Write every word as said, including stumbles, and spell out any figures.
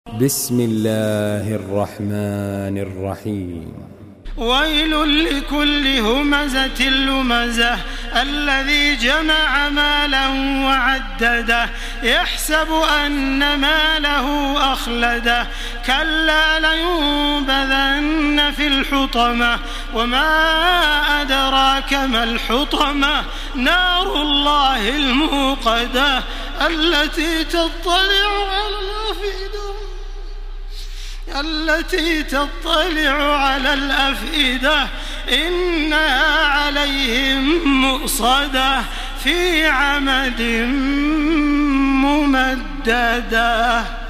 بسم الله الرحمن الرحيم. ويل لكل همزة لمزة الذي جمع مالا وعدده يحسب أن ماله أخلده كلا لينبذن في الحطمة وما أدراك ما الحطمة نار الله الموقدة التي تطلع على الأفئدة التي تطلع على الأفئدة إنها عليهم مؤصدة في عمد ممددة.